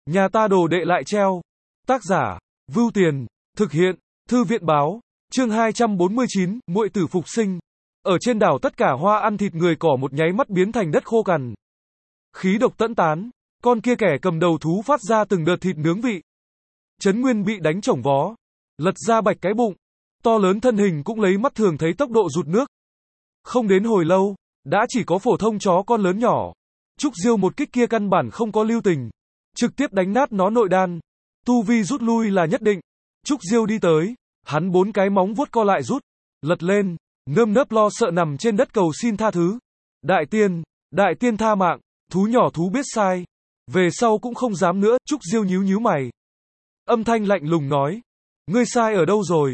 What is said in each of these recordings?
Nhà ta đồ đệ lại treo. Tác giả, Vưu Tiền, thực hiện, Thư viện báo, chương 249, muội tử phục sinh. Ở trên đảo tất cả hoa ăn thịt người cỏ một nháy mắt biến thành đất khô cằn. Khí độc tẫn tán, con kia kẻ cầm đầu thú phát ra từng đợt thịt nướng vị. Trấn Nguyên bị đánh chổng vó, lật ra bạch cái bụng, to lớn thân hình cũng lấy mắt thường thấy tốc độ rụt nước. Không đến hồi lâu, đã chỉ có phổ thông chó con lớn nhỏ. Trúc Diêu một kích kia căn bản không có lưu tình, trực tiếp đánh nát nó nội đan. Tu vi rút lui là nhất định. Trúc Diêu đi tới, hắn 4 cái móng vuốt co lại rút, lật lên, nơm nớp lo sợ nằm trên đất cầu xin tha thứ. Đại tiên tha mạng, thú nhỏ thú biết sai. Về sau cũng không dám nữa. Trúc Diêu nhíu mày. Âm thanh lạnh lùng nói, ngươi sai ở đâu rồi?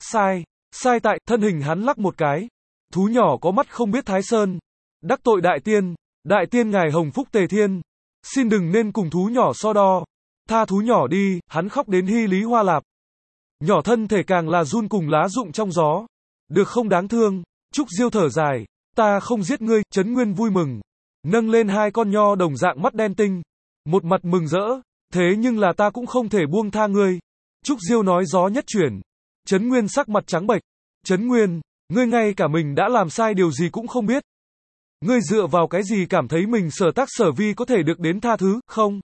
Sai tại, thân hình hắn lắc một cái. Thú nhỏ có mắt không biết Thái Sơn. Đắc tội đại tiên ngài hồng phúc tề thiên. Xin đừng nên cùng thú nhỏ so đo. Tha thú nhỏ đi, hắn khóc đến hy lý hoa lạp. Nhỏ thân thể càng là run cùng lá rụng trong gió. Được không đáng thương. Trúc Diêu thở dài, ta không giết ngươi. Trấn Nguyên vui mừng, nâng lên 2 con nho đồng dạng mắt đen tinh, một mặt mừng rỡ, thế nhưng là ta cũng không thể buông tha ngươi. Trúc Diêu nói gió nhất chuyển. Trấn Nguyên sắc mặt trắng bệch. Trấn Nguyên, ngươi ngay cả mình đã làm sai điều gì cũng không biết. Ngươi dựa vào cái gì cảm thấy mình sở tác sở vi có thể được đến tha thứ, không?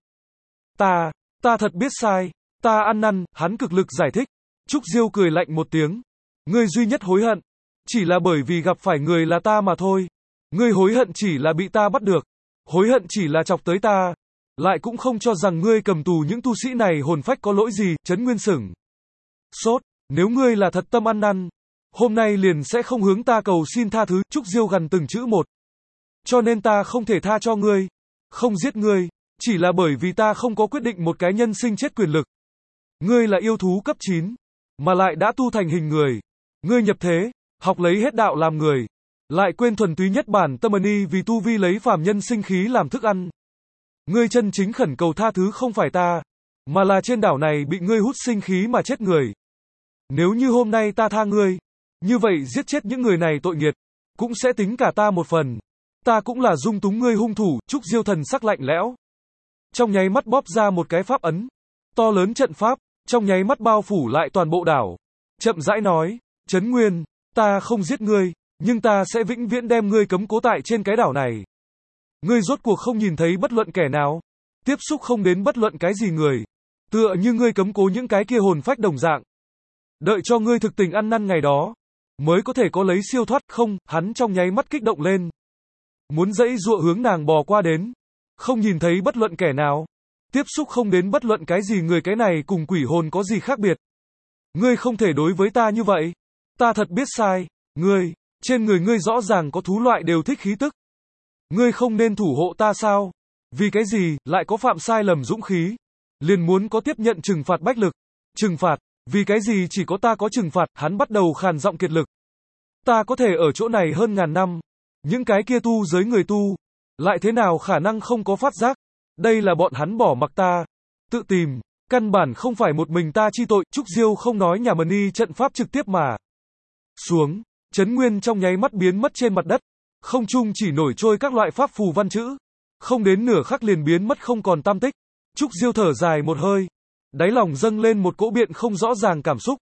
Ta thật biết sai, ta ăn năn. Hắn cực lực giải thích. Trúc Diêu cười lạnh một tiếng. Ngươi duy nhất hối hận, chỉ là bởi vì gặp phải người là ta mà thôi. Ngươi hối hận chỉ là bị ta bắt được. Hối hận chỉ là chọc tới ta. Lại cũng không cho rằng ngươi cầm tù những tu sĩ này hồn phách có lỗi gì. Trấn Nguyên sửng sốt, nếu ngươi là thật tâm ăn năn, hôm nay liền sẽ không hướng ta cầu xin tha thứ. Trúc Diêu gằn từng chữ một. Cho nên ta không thể tha cho ngươi, không giết ngươi, chỉ là bởi vì ta không có quyết định một cái nhân sinh chết quyền lực. Ngươi là yêu thú cấp 9, mà lại đã tu thành hình người. Ngươi nhập thế, học lấy hết đạo làm người, lại quên thuần túy nhất bản tâm ni vì tu vi lấy phàm nhân sinh khí làm thức ăn. Ngươi chân chính khẩn cầu tha thứ không phải ta, mà là trên đảo này bị ngươi hút sinh khí mà chết người. Nếu như hôm nay ta tha ngươi, như vậy giết chết những người này tội nghiệt, cũng sẽ tính cả ta một phần. Ta cũng là dung túng ngươi hung thủ. Trúc Diêu thần sắc lạnh lẽo, trong nháy mắt bóp ra một cái pháp ấn. To lớn trận pháp, trong nháy mắt bao phủ lại toàn bộ đảo. Chậm rãi nói, Trấn Nguyên, ta không giết ngươi, nhưng ta sẽ vĩnh viễn đem ngươi cấm cố tại trên cái đảo này. Ngươi rốt cuộc không nhìn thấy bất luận kẻ nào, tiếp xúc không đến bất luận cái gì người, tựa như ngươi cấm cố những cái kia hồn phách đồng dạng. Đợi cho ngươi thực tình ăn năn ngày đó, mới có thể có lấy siêu thoát. Không, hắn trong nháy mắt kích động lên, muốn dãy dụa hướng nàng bò qua đến. Không nhìn thấy bất luận kẻ nào, tiếp xúc không đến bất luận cái gì người, cái này cùng quỷ hồn có gì khác biệt. Ngươi không thể đối với ta như vậy. Ta thật biết sai. Ngươi, trên người ngươi rõ ràng có thú loại đều thích khí tức. Ngươi không nên thủ hộ ta sao? Vì cái gì, lại có phạm sai lầm dũng khí? Liền muốn có tiếp nhận trừng phạt bách lực. Trừng phạt, vì cái gì chỉ có ta có trừng phạt? Hắn bắt đầu khàn giọng kiệt lực. Ta có thể ở chỗ này hơn ngàn năm. Những cái kia tu giới người tu, lại thế nào khả năng không có phát giác? Đây là bọn hắn bỏ mặc ta tự tìm, căn bản không phải một mình ta chi tội. Trúc Diêu không nói nhà mần y trận pháp trực tiếp mà xuống. Trấn Nguyên trong nháy mắt biến mất trên mặt đất, không trung chỉ nổi trôi các loại pháp phù văn chữ, không đến nửa khắc liền biến mất không còn tăm tích. Trúc Diêu thở dài một hơi, đáy lòng dâng lên một cỗ biện không rõ ràng cảm xúc,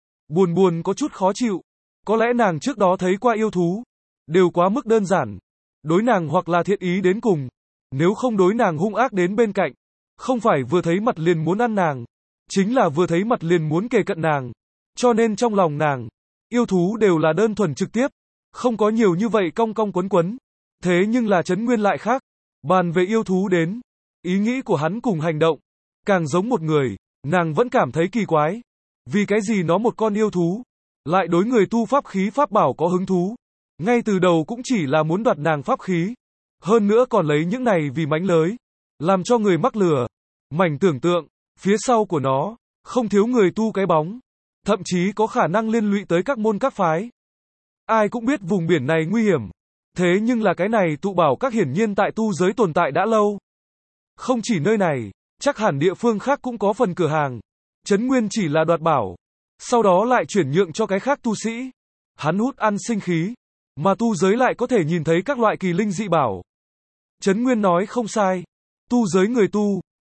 buồn có chút khó chịu. Có lẽ nàng trước đó thấy qua yêu thú, đều quá mức đơn giản, đối nàng hoặc là thiện ý đến cùng, nếu không đối nàng hung ác đến bên cạnh. Không phải vừa thấy mặt liền muốn ăn nàng, chính là vừa thấy mặt liền muốn kề cận nàng. Cho nên trong lòng nàng, yêu thú đều là đơn thuần trực tiếp, không có nhiều như vậy cong cong quấn quấn. Thế nhưng là Trấn Nguyên lại khác. Bàn về yêu thú đến, ý nghĩ của hắn cùng hành động, càng giống một người. Nàng vẫn cảm thấy kỳ quái. Vì cái gì nó một con yêu thú, lại đối người tu pháp khí pháp bảo có hứng thú. Ngay từ đầu cũng chỉ là muốn đoạt nàng pháp khí. Hơn nữa còn lấy những này vì mánh lới, làm cho người mắc lừa. Mảnh tưởng tượng, phía sau của nó, không thiếu người tu cái bóng. Thậm chí có khả năng liên lụy tới các môn các phái. Ai cũng biết vùng biển này nguy hiểm. Thế nhưng là cái này tụ bảo các hiển nhiên tại tu giới tồn tại đã lâu. Không chỉ nơi này, chắc hẳn địa phương khác cũng có phần cửa hàng. Trấn Nguyên chỉ là đoạt bảo, sau đó lại chuyển nhượng cho cái khác tu sĩ. Hắn hút ăn sinh khí, mà tu giới lại có thể nhìn thấy các loại kỳ linh dị bảo. Trấn Nguyên nói không sai. Tu giới người tu,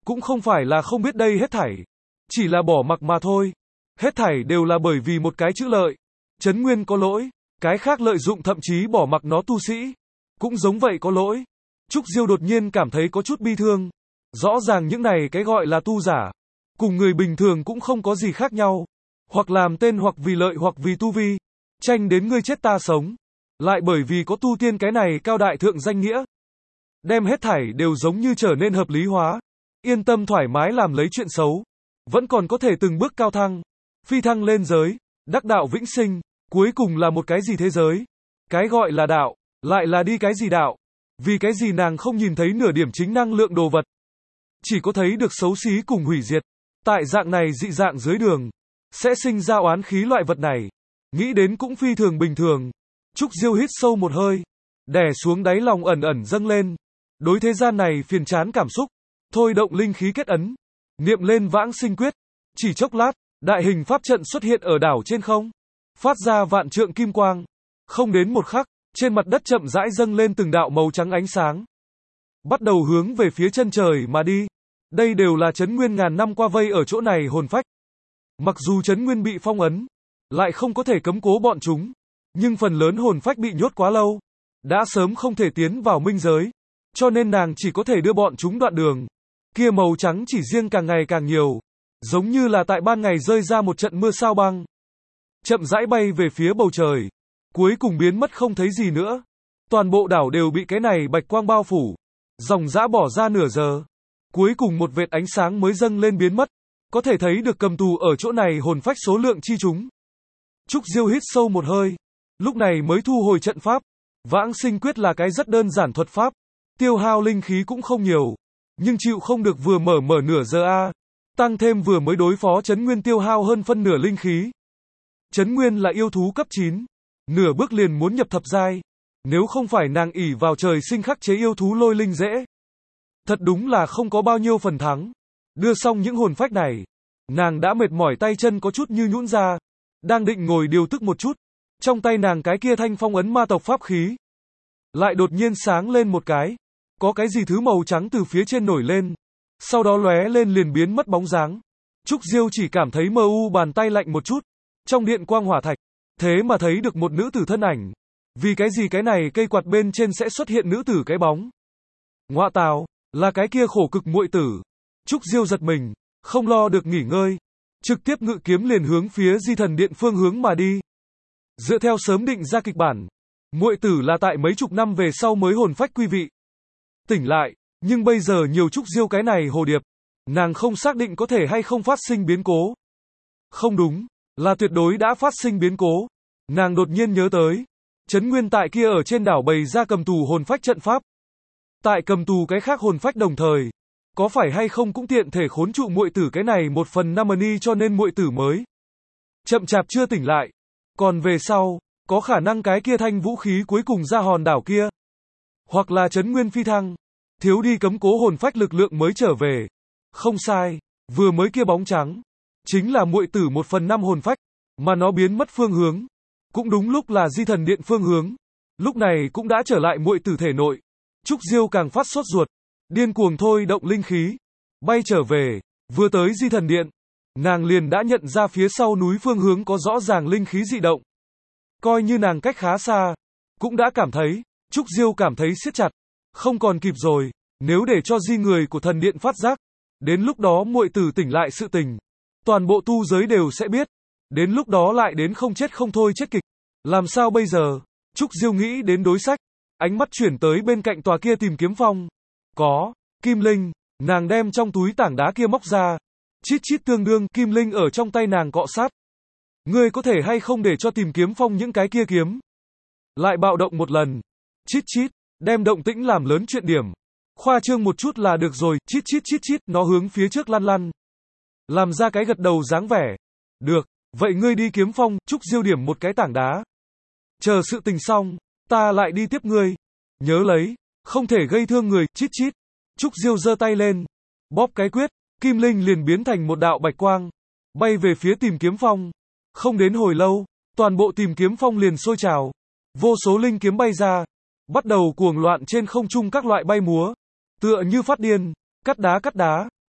Cũng không phải là không biết đây hết thảy, chỉ là bỏ mặc mà thôi. Hết thảy đều là bởi vì một cái chữ lợi. Trấn Nguyên có lỗi, cái khác lợi dụng thậm chí bỏ mặc nó tu sĩ. Cũng giống vậy có lỗi. Trúc Diêu đột nhiên cảm thấy có chút bi thương. Rõ ràng những này cái gọi là tu giả, cùng người bình thường cũng không có gì khác nhau. Hoặc làm tên hoặc vì lợi hoặc vì tu vi. Tranh đến ngươi chết ta sống. Lại bởi vì có tu tiên cái này cao đại thượng danh nghĩa. Đem hết thảy đều giống như trở nên hợp lý hóa. Yên tâm thoải mái làm lấy chuyện xấu. Vẫn còn có thể từng bước cao thăng. Phi thăng lên giới. Đắc đạo vĩnh sinh. Cuối cùng là một cái gì thế giới? Cái gọi là đạo. Lại là đi cái gì đạo? Vì cái gì nàng không nhìn thấy nửa điểm chính năng lượng đồ vật? Chỉ có thấy được xấu xí cùng hủy diệt. Tại dạng này dị dạng dưới đường. Sẽ sinh ra oán khí loại vật này. Nghĩ đến cũng phi thường bình thường. Trúc Diêu hít sâu một hơi. Đè xuống đáy lòng ẩn ẩn dâng lên. Đối thế gian này phiền chán cảm xúc. Thôi động linh khí kết ấn. Niệm lên vãng sinh quyết. Chỉ chốc lát, đại hình pháp trận xuất hiện ở đảo trên không. Phát ra vạn trượng kim quang. Không đến một khắc, trên mặt đất chậm rãi dâng lên từng đạo màu trắng ánh sáng. Bắt đầu hướng về phía chân trời mà đi. Đây đều là Trấn Nguyên ngàn năm qua vây ở chỗ này hồn phách. Mặc dù Trấn Nguyên bị phong ấn, lại không có thể cấm cố bọn chúng. Nhưng phần lớn hồn phách bị nhốt quá lâu. Đã sớm không thể tiến vào minh giới. Cho nên nàng chỉ có thể đưa bọn chúng đoạn đường. Kia màu trắng chỉ riêng càng ngày càng nhiều. Giống như là tại ban ngày rơi ra một trận mưa sao băng. Chậm rãi bay về phía bầu trời. Cuối cùng biến mất không thấy gì nữa. Toàn bộ đảo đều bị cái này bạch quang bao phủ. Dòng dã bỏ ra nửa giờ. Cuối cùng một vệt ánh sáng mới dâng lên biến mất. Có thể thấy được cầm tù ở chỗ này hồn phách số lượng chi chúng. Trúc Diêu hít sâu một hơi. Lúc này mới thu hồi trận pháp. Vãng sinh quyết là cái rất đơn giản thuật pháp. Tiêu hao linh khí cũng không nhiều. Nhưng chịu không được vừa mở nửa giờ a. Tăng thêm vừa mới đối phó Trấn Nguyên tiêu hao hơn phân nửa linh khí. Trấn Nguyên là yêu thú cấp 9. Nửa bước liền muốn nhập thập giai. Nếu không phải nàng ỷ vào trời sinh khắc chế yêu thú lôi linh dễ. Thật đúng là không có bao nhiêu phần thắng. Đưa xong những hồn phách này. Nàng đã mệt mỏi tay chân có chút như nhũn ra. Đang định ngồi điều tức một chút. Trong tay nàng cái kia thanh phong ấn ma tộc pháp khí. Lại đột nhiên sáng lên một cái. Có cái gì thứ màu trắng từ phía trên nổi lên. Sau đó lóe lên liền biến mất bóng dáng. Trúc Diêu chỉ cảm thấy mơ u bàn tay lạnh một chút. Trong điện quang hỏa thạch. Thế mà thấy được một nữ tử thân ảnh. Vì cái gì cái này cây quạt bên trên sẽ xuất hiện nữ tử cái bóng. Ngoạ tào, là cái kia khổ cực muội tử. Trúc Diêu giật mình, không lo được nghỉ ngơi. Trực tiếp ngự kiếm liền hướng phía Di Thần Điện phương hướng mà đi. Dựa theo sớm định ra kịch bản. Muội tử là tại mấy chục năm về sau mới hồn phách quy vị. Tỉnh lại, nhưng bây giờ nhiều Trúc Diêu cái này hồ điệp. Nàng không xác định có thể hay không phát sinh biến cố. Không đúng, là tuyệt đối đã phát sinh biến cố. Nàng đột nhiên nhớ tới. Trấn Nguyên tại kia ở trên đảo bày ra cầm tù hồn phách trận pháp. Tại cầm tù cái khác hồn phách đồng thời. Có phải hay không cũng tiện thể khốn trụ muội tử cái này 1/5 money cho nên muội tử mới. Chậm chạp chưa tỉnh lại. Còn về sau, có khả năng cái kia thanh vũ khí cuối cùng ra hòn đảo kia. Hoặc là Trấn Nguyên phi thăng. Thiếu đi cấm cố hồn phách lực lượng mới trở về. Không sai, vừa mới kia bóng trắng. Chính là muội tử 1/5 hồn phách. Mà nó biến mất phương hướng. Cũng đúng lúc là Di Thần Điện phương hướng. Lúc này cũng đã trở lại muội tử thể nội. Trúc Diêu càng phát sốt ruột. Điên cuồng thôi động linh khí. Bay trở về. Vừa tới Di Thần Điện. Nàng liền đã nhận ra phía sau núi phương hướng có rõ ràng linh khí dị động. Coi như nàng cách khá xa. Cũng đã cảm thấy. Trúc Diêu cảm thấy siết chặt. Không còn kịp rồi. Nếu để cho di người của thần điện phát giác. Đến lúc đó muội tử tỉnh lại sự tình. Toàn bộ tu giới đều sẽ biết. Đến lúc đó lại đến không chết không thôi chết kịch. Làm sao bây giờ? Trúc Diêu nghĩ đến đối sách. Ánh mắt chuyển tới bên cạnh tòa kia tìm kiếm phong. Có. Kim linh. Nàng đem trong túi tảng đá kia móc ra. Chít chít tương đương kim linh ở trong tay nàng cọ sát. Ngươi có thể hay không để cho tìm kiếm phong những cái kia kiếm. Lại bạo động một lần. Chít chít. Đem động tĩnh làm lớn chuyện điểm. Khoa trương một chút là được rồi. Chít chít chít chít. Nó hướng phía trước lăn lăn. Làm ra cái gật đầu dáng vẻ. Được. Vậy ngươi đi kiếm phong. Trúc Diêu điểm một cái tảng đá. Chờ sự tình xong. Ta lại đi tiếp ngươi. Nhớ lấy. Không thể gây thương người. Chít chít. Trúc Diêu giơ tay lên. Bóp cái quyết. Kim linh liền biến thành một đạo bạch quang. Bay về phía tìm kiếm phong. Không đến hồi lâu. Toàn bộ tìm kiếm phong liền sôi trào. Vô số linh kiếm bay ra. Bắt đầu cuồng loạn trên không trung các loại bay múa. Tựa như phát điên. Cắt đá.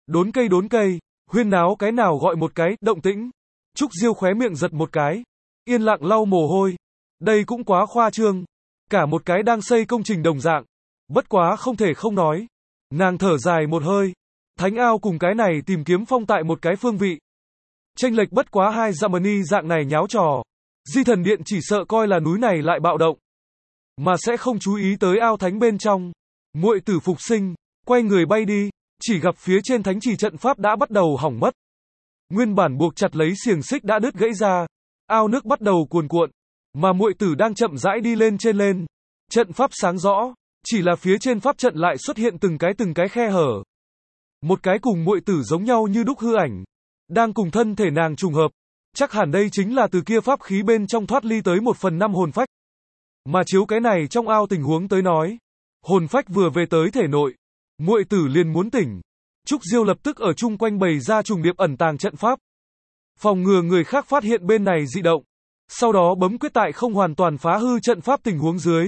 đốn cây, huyên náo cái nào gọi một cái, động tĩnh. Trúc Diêu khóe miệng giật một cái, yên lặng lau mồ hôi. Đây cũng quá khoa trương. Cả một cái đang xây công trình đồng dạng. Bất quá không thể không nói. Nàng thở dài một hơi. Thánh ao cùng cái này tìm kiếm phong tại một cái phương vị. Chênh lệch bất quá 2 dặm ni dạng này nháo trò. Di thần điện chỉ sợ coi là núi này lại bạo động. Mà sẽ không chú ý tới ao thánh bên trong. Muội tử phục sinh, quay người bay đi. Chỉ gặp phía trên thánh trì trận pháp đã bắt đầu hỏng mất. Nguyên bản buộc chặt lấy xiềng xích đã đứt gãy ra. Ao nước bắt đầu cuồn cuộn. Mà muội tử đang chậm rãi đi lên trên lên. Trận pháp sáng rõ. Chỉ là phía trên pháp trận lại xuất hiện từng cái khe hở. Một cái cùng muội tử giống nhau như đúc hư ảnh. Đang cùng thân thể nàng trùng hợp. Chắc hẳn đây chính là từ kia pháp khí bên trong thoát ly tới 1/5 hồn phách. Mà chiếu cái này trong ao tình huống tới nói. Hồn phách vừa về tới thể nội. Muội tử liền muốn tỉnh. Trúc Diêu lập tức ở chung quanh bày ra trùng điệp ẩn tàng trận pháp. Phòng ngừa người khác phát hiện bên này dị động. Sau đó bấm quyết tại không hoàn toàn phá hư trận pháp tình huống dưới.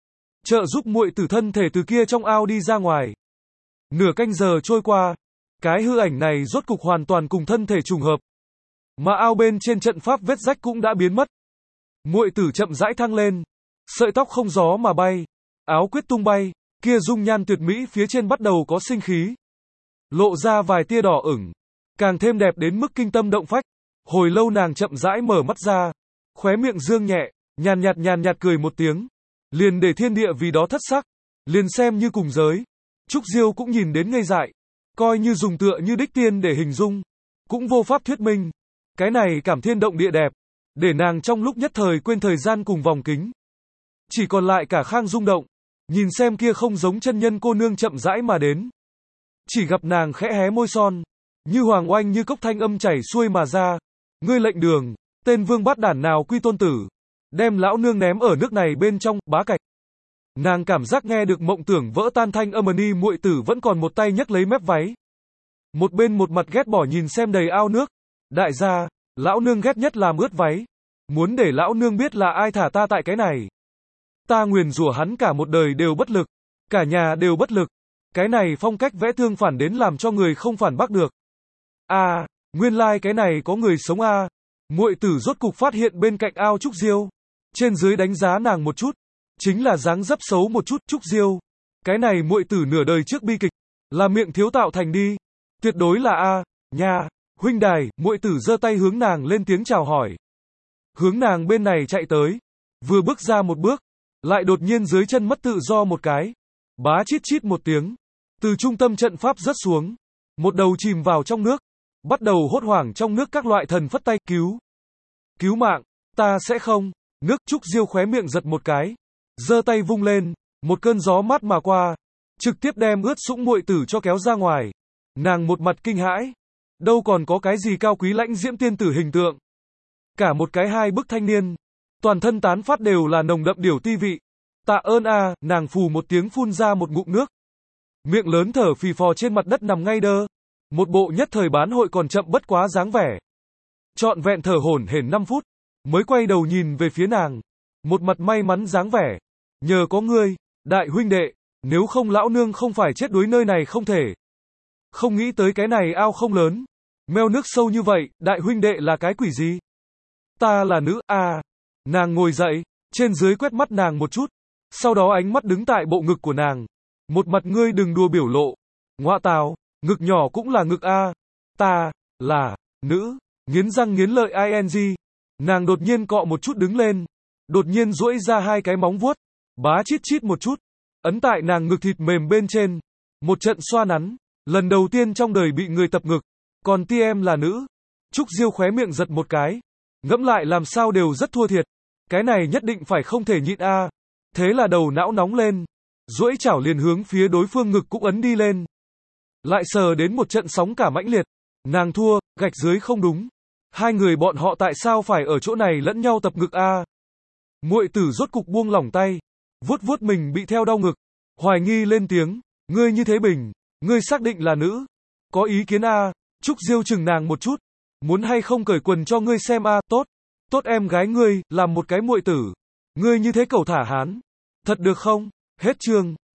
Trợ giúp muội tử thân thể từ kia trong ao đi ra ngoài. Nửa canh giờ trôi qua. Cái hư ảnh này rốt cục hoàn toàn cùng thân thể trùng hợp. Mà ao bên trên trận pháp vết rách cũng đã biến mất. Muội tử chậm rãi thăng lên. Sợi tóc không gió mà bay. Áo quyết tung bay. Kia dung nhan tuyệt mỹ phía trên bắt đầu có sinh khí. Lộ ra vài tia đỏ ửng. Càng thêm đẹp đến mức kinh tâm động phách. Hồi lâu nàng chậm rãi mở mắt ra. Khóe miệng dương nhẹ. Nhàn nhạt cười một tiếng. Liền để thiên địa vì đó thất sắc. Liền xem như cùng giới. Trúc Diêu cũng nhìn đến ngây dại. Coi như dùng tựa như đích tiên để hình dung. Cũng vô pháp thuyết minh. Cái này cảm thiên động địa đẹp. Để nàng trong lúc nhất thời quên thời gian cùng vòng kính. Chỉ còn lại cả khang rung động. Nhìn xem kia không giống chân nhân cô nương chậm rãi mà đến. Chỉ gặp nàng khẽ hé môi son. Như hoàng oanh như cốc thanh âm chảy xuôi mà ra. Ngươi lệnh đường. Tên vương bát đản nào quy tôn tử. Đem lão nương ném ở nước này bên trong, bá cạch. Nàng cảm giác nghe được mộng tưởng vỡ tan thanh âm ni muội tử vẫn còn một tay nhấc lấy mép váy. Một bên một mặt ghét bỏ nhìn xem đầy ao nước. Đại gia, lão nương ghét nhất làm ướt váy. Muốn để lão nương biết là ai thả ta tại cái này. Ta nguyền rủa hắn cả một đời đều bất lực. Cả nhà đều bất lực. Cái này phong cách vẽ thương phản đến làm cho người không phản bác được. Nguyên lai cái này có người sống Muội tử rốt cục phát hiện bên cạnh ao Trúc Diêu. Trên dưới đánh giá nàng một chút. Chính là dáng dấp xấu một chút, Trúc Diêu. Cái này muội tử nửa đời trước bi kịch. Là miệng thiếu tạo thành đi. Tuyệt đối là nha, huynh đài, muội tử giơ tay hướng nàng lên tiếng chào hỏi. Hướng nàng bên này chạy tới. Vừa bước ra một bước. Lại đột nhiên dưới chân mất tự do một cái. Bá chít chít một tiếng. Từ trung tâm trận pháp rớt xuống. Một đầu chìm vào trong nước. Bắt đầu hốt hoảng trong nước các loại thần phất tay, cứu mạng, ta sẽ không. Nước Trúc Diêu khóe miệng giật một cái. Giơ tay vung lên. Một cơn gió mát mà qua. Trực tiếp đem ướt sũng muội tử cho kéo ra ngoài. Nàng một mặt kinh hãi. Đâu còn có cái gì cao quý lãnh diễm tiên tử hình tượng. Cả một cái hai bức thanh niên. Toàn thân tán phát đều là nồng đậm điểu ti vị. Tạ ơn nàng phù một tiếng phun ra một ngụm nước. Miệng lớn thở phì phò trên mặt đất nằm ngay đơ. Một bộ nhất thời bán hội còn chậm bất quá dáng vẻ. Trọn vẹn thở hổn hển 5 phút. Mới quay đầu nhìn về phía nàng. Một mặt may mắn dáng vẻ. Nhờ có ngươi, đại huynh đệ. Nếu không lão nương không phải chết đuối nơi này không thể. Không nghĩ tới cái này ao không lớn. Meo nước sâu như vậy, đại huynh đệ là cái quỷ gì? Ta là nữ, Nàng ngồi dậy, trên dưới quét mắt nàng một chút. Sau đó ánh mắt đứng tại bộ ngực của nàng. Một mặt ngươi đừng đùa biểu lộ. Ngoạ tào, ngực nhỏ cũng là ngực Ta, là, nữ, nghiến răng nghiến lợi ing. Nàng đột nhiên cọ một chút đứng lên. Đột nhiên duỗi ra hai cái móng vuốt. Bá chít chít một chút. Ấn tại nàng ngực thịt mềm bên trên. Một trận xoa nắn. Lần đầu tiên trong đời bị người tập ngực. Còn ti em là nữ. Trúc Diêu khóe miệng giật một cái. Ngẫm lại làm sao đều rất thua thiệt. Cái này nhất định phải không thể nhịn Thế là đầu não nóng lên. Duỗi chảo liền hướng phía đối phương ngực cũng ấn đi lên. Lại sờ đến một trận sóng cả mãnh liệt. Nàng thua, gạch dưới không đúng. Hai người bọn họ tại sao phải ở chỗ này lẫn nhau tập ngực Muội tử rốt cục buông lỏng tay. Vuốt vuốt mình bị theo đau ngực. Hoài nghi lên tiếng. Ngươi như thế bình. Ngươi xác định là nữ. Có ý kiến Trúc Diêu chừng nàng một chút. Muốn hay không cởi quần cho ngươi xem tốt. Tốt em gái ngươi, làm một cái muội tử. Ngươi như thế cẩu thả hán. Thật được không? Hết chương.